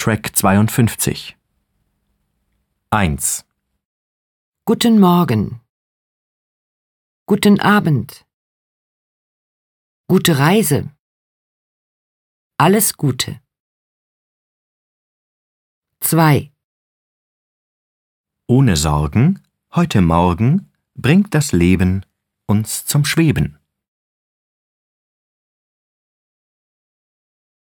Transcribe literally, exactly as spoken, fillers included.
Track zweiundfünfzig. eins. Guten Morgen. Guten Abend. Gute Reise. Alles Gute. zwei. Ohne Sorgen, heute Morgen bringt das Leben uns zum Schweben.